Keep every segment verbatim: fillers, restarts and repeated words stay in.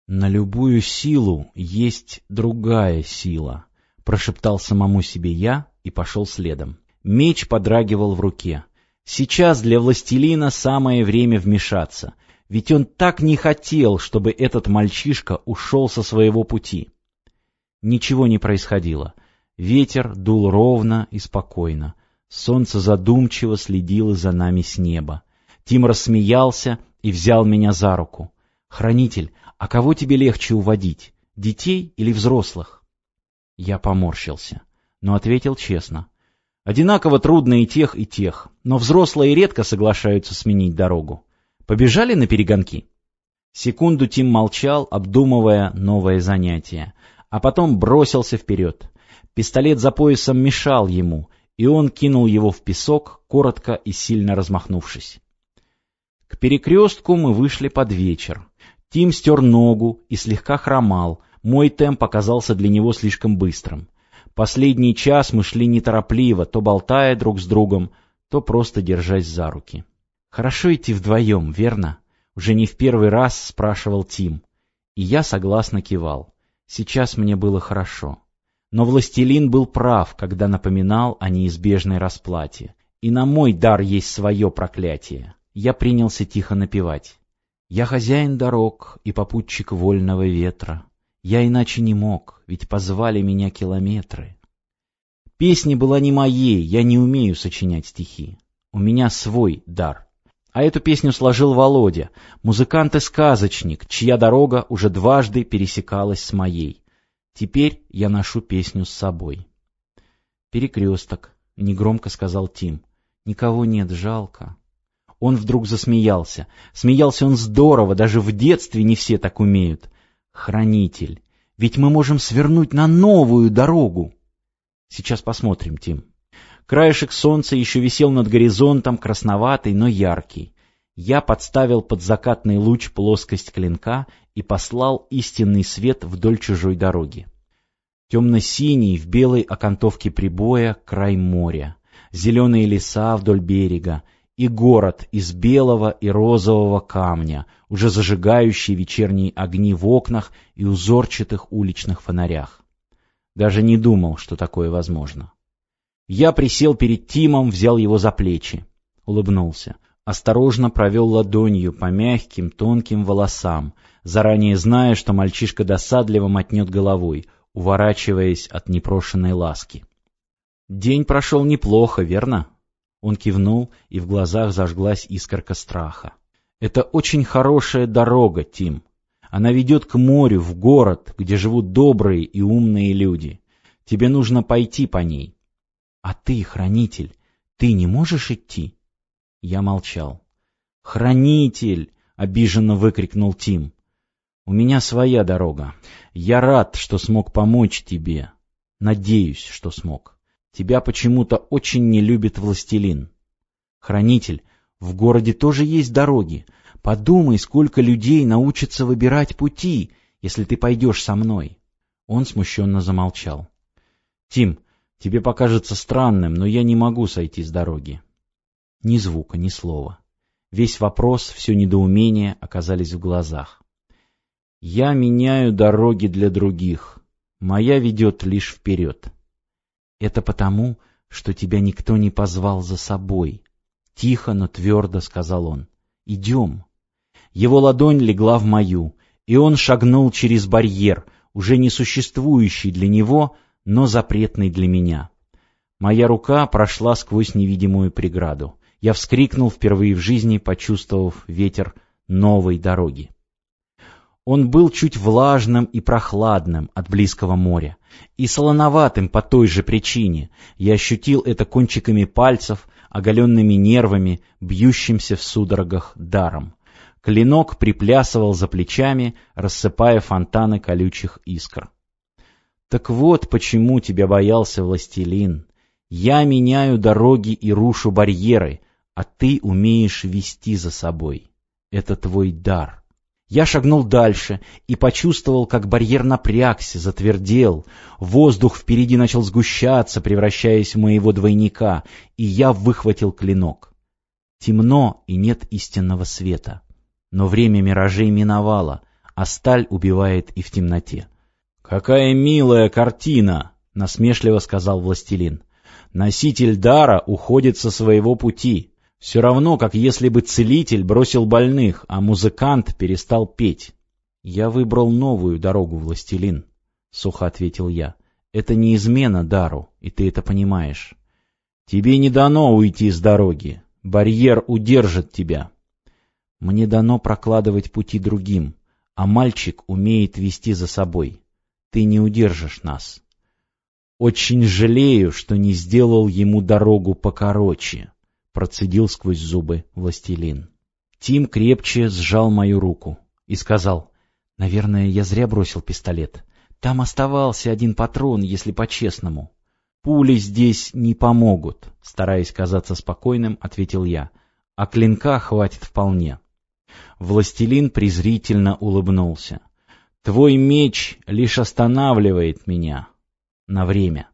«На любую силу есть другая сила», — прошептал самому себе я и пошел следом. Меч подрагивал в руке. Сейчас для властелина самое время вмешаться, ведь он так не хотел, чтобы этот мальчишка ушел со своего пути. Ничего не происходило. Ветер дул ровно и спокойно. Солнце задумчиво следило за нами с неба. Тим рассмеялся и взял меня за руку. «Хранитель, а кого тебе легче уводить, детей или взрослых?» Я поморщился, но ответил честно. «Одинаково трудно и тех, и тех, но взрослые редко соглашаются сменить дорогу. Побежали на перегонки?» Секунду Тим молчал, обдумывая новое занятие, а потом бросился вперед. Пистолет за поясом мешал ему, и он кинул его в песок, коротко и сильно размахнувшись. К перекрестку мы вышли под вечер. Тим стер ногу и слегка хромал, мой темп оказался для него слишком быстрым. Последний час мы шли неторопливо, то болтая друг с другом, то просто держась за руки. «Хорошо идти вдвоем, верно?» — уже не в первый раз спрашивал Тим. И я согласно кивал. Сейчас мне было хорошо. Но властелин был прав, когда напоминал о неизбежной расплате. И на мой дар есть свое проклятие. Я принялся тихо напевать. «Я хозяин дорог и попутчик вольного ветра. Я иначе не мог, ведь позвали меня километры». Песня была не моей, я не умею сочинять стихи. У меня свой дар. А эту песню сложил Володя, музыкант и сказочник, чья дорога уже дважды пересекалась с моей. Теперь я ношу песню с собой. «Перекресток», — негромко сказал Тим. «Никого нет, жалко». Он вдруг засмеялся. Смеялся он здорово, даже в детстве не все так умеют. «Хранитель, ведь мы можем свернуть на новую дорогу». «Сейчас посмотрим, Тим». Краешек солнца еще висел над горизонтом, красноватый, но яркий. Я подставил под закатный луч плоскость клинка и послал истинный свет вдоль чужой дороги. Темно-синий в белой окантовке прибоя край моря, зеленые леса вдоль берега и город из белого и розового камня, уже зажигающий вечерние огни в окнах и узорчатых уличных фонарях. Даже не думал, что такое возможно. Я присел перед Тимом, взял его за плечи, улыбнулся. Осторожно провел ладонью по мягким, тонким волосам, заранее зная, что мальчишка досадливо мотнет головой, уворачиваясь от непрошенной ласки. «День прошел неплохо, верно?» Он кивнул, и в глазах зажглась искорка страха. «Это очень хорошая дорога, Тим. Она ведет к морю, в город, где живут добрые и умные люди. Тебе нужно пойти по ней». «А ты, хранитель, ты не можешь идти?» Я молчал. «Хранитель!» — обиженно выкрикнул Тим. «У меня своя дорога. Я рад, что смог помочь тебе. Надеюсь, что смог. Тебя почему-то очень не любит властелин. Хранитель, в городе тоже есть дороги. Подумай, сколько людей научатся выбирать пути, если ты пойдешь со мной». Он смущенно замолчал. «Тим, тебе покажется странным, но я не могу сойти с дороги». Ни звука, ни слова. Весь вопрос, все недоумение оказались в глазах. «Я меняю дороги для других. Моя ведет лишь вперед». «Это потому, что тебя никто не позвал за собой», — тихо, но твердо сказал он. «Идем». Его ладонь легла в мою, и он шагнул через барьер, уже не существующий для него, но запретный для меня. Моя рука прошла сквозь невидимую преграду. Я вскрикнул впервые в жизни, почувствовав ветер новой дороги. Он был чуть влажным и прохладным от близкого моря, и солоноватым по той же причине. Я ощутил это кончиками пальцев, оголенными нервами, бьющимся в судорогах даром. Клинок приплясывал за плечами, рассыпая фонтаны колючих искр. «Так вот почему тебя боялся властелин. Я меняю дороги и рушу барьеры, а ты умеешь вести за собой. Это твой дар». Я шагнул дальше и почувствовал, как барьер напрягся, затвердел. Воздух впереди начал сгущаться, превращаясь в моего двойника, и я выхватил клинок. Темно и нет истинного света. Но время миражей миновало, а сталь убивает и в темноте. «Какая милая картина!» — насмешливо сказал властелин. «Носитель дара уходит со своего пути. Все равно, как если бы целитель бросил больных, а музыкант перестал петь». «Я выбрал новую дорогу, властелин», — сухо ответил я. «Это не измена дару, и ты это понимаешь. Тебе не дано уйти с дороги. Барьер удержит тебя. Мне дано прокладывать пути другим, а мальчик умеет вести за собой. Ты не удержишь нас. Очень жалею, что не сделал ему дорогу покороче», — процедил сквозь зубы властелин. Тим крепче сжал мою руку и сказал: «Наверное, я зря бросил пистолет. Там оставался один патрон, если по-честному». «Пули здесь не помогут», — стараясь казаться спокойным, ответил я. «А клинка хватит вполне». Властелин презрительно улыбнулся. «Твой меч лишь останавливает меня. На время».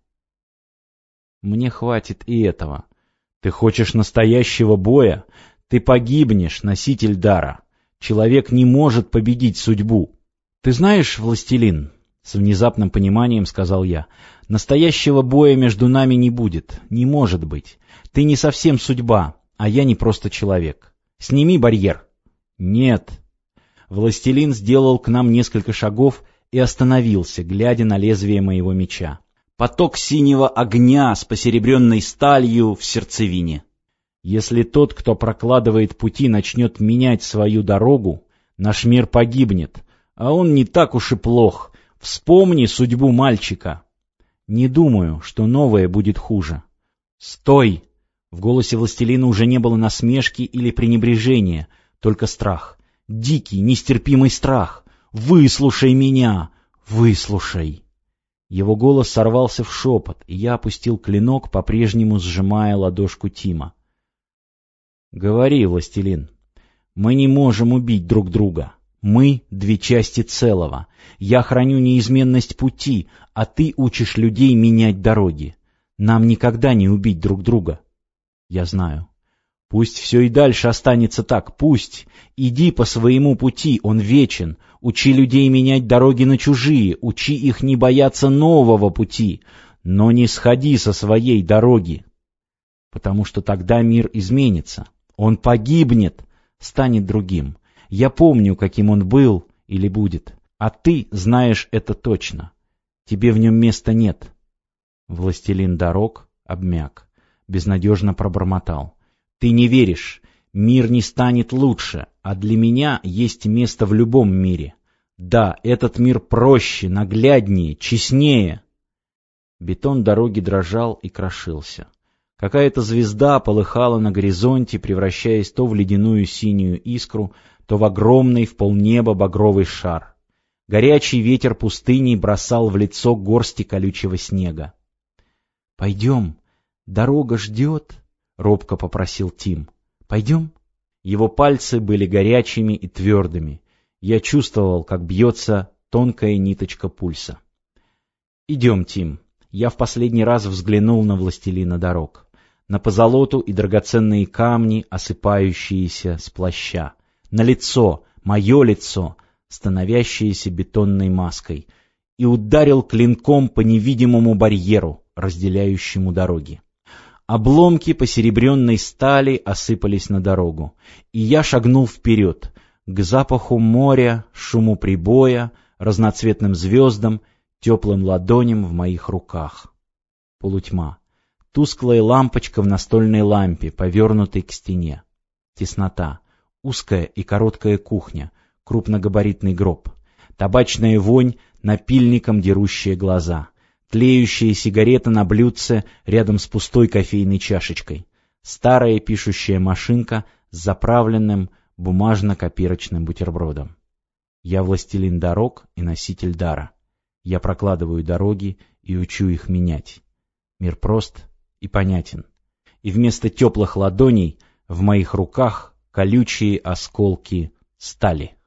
«Мне хватит и этого. Ты хочешь настоящего боя? Ты погибнешь, носитель дара. Человек не может победить судьбу». «Ты знаешь, властелин», — с внезапным пониманием сказал я, — «настоящего боя между нами не будет, не может быть. Ты не совсем судьба, а я не просто человек. Сними барьер». «Нет». Властелин сделал к нам несколько шагов и остановился, глядя на лезвие моего меча. Поток синего огня с посеребренной сталью в сердцевине. «Если тот, кто прокладывает пути, начнет менять свою дорогу, наш мир погибнет, а он не так уж и плох. Вспомни судьбу мальчика». «Не думаю, что новое будет хуже». «Стой!» В голосе властелина уже не было насмешки или пренебрежения, только страх. Дикий, нестерпимый страх. «Выслушай меня! Выслушай!» Его голос сорвался в шепот, и я опустил клинок, по-прежнему сжимая ладошку Тима. «Говори, властелин. Мы не можем убить друг друга. Мы — две части целого. Я храню неизменность пути, а ты учишь людей менять дороги. Нам никогда не убить друг друга». «Я знаю. Пусть все и дальше останется так, пусть. Иди по своему пути, он вечен. Учи людей менять дороги на чужие, учи их не бояться нового пути, но не сходи со своей дороги. Потому что тогда мир изменится. Он погибнет, станет другим. Я помню, каким он был или будет, а ты знаешь это точно. Тебе в нем места нет». Властелин дорог обмяк, безнадежно пробормотал: «Ты не веришь. Мир не станет лучше, а для меня есть место в любом мире. Да, этот мир проще, нагляднее, честнее». Бетон дороги дрожал и крошился. Какая-то звезда полыхала на горизонте, превращаясь то в ледяную синюю искру, то в огромный в полнеба багровый шар. Горячий ветер пустыни бросал в лицо горсти колючего снега. «Пойдем, дорога ждет», — робко попросил Тим. «Пойдем?» Его пальцы были горячими и твердыми. Я чувствовал, как бьется тонкая ниточка пульса. «Идем, Тим». Я в последний раз взглянул на властелина дорог, на позолоту и драгоценные камни, осыпающиеся с плаща, на лицо, мое лицо, становящееся бетонной маской, и ударил клинком по невидимому барьеру, разделяющему дороги. Обломки посеребренной стали осыпались на дорогу, и я шагнул вперед, к запаху моря, шуму прибоя, разноцветным звездам, теплым ладоням в моих руках. Полутьма. Тусклая лампочка в настольной лампе, повернутой к стене. Теснота. Узкая и короткая кухня, крупногабаритный гроб. Табачная вонь, напильником дерущие глаза. Тлеющая сигарета на блюдце рядом с пустой кофейной чашечкой. Старая пишущая машинка с заправленным бумажно-копирочным бутербродом. Я властелин дорог и носитель дара. Я прокладываю дороги и учу их менять. Мир прост и понятен. И вместо теплых ладоней в моих руках колючие осколки стали.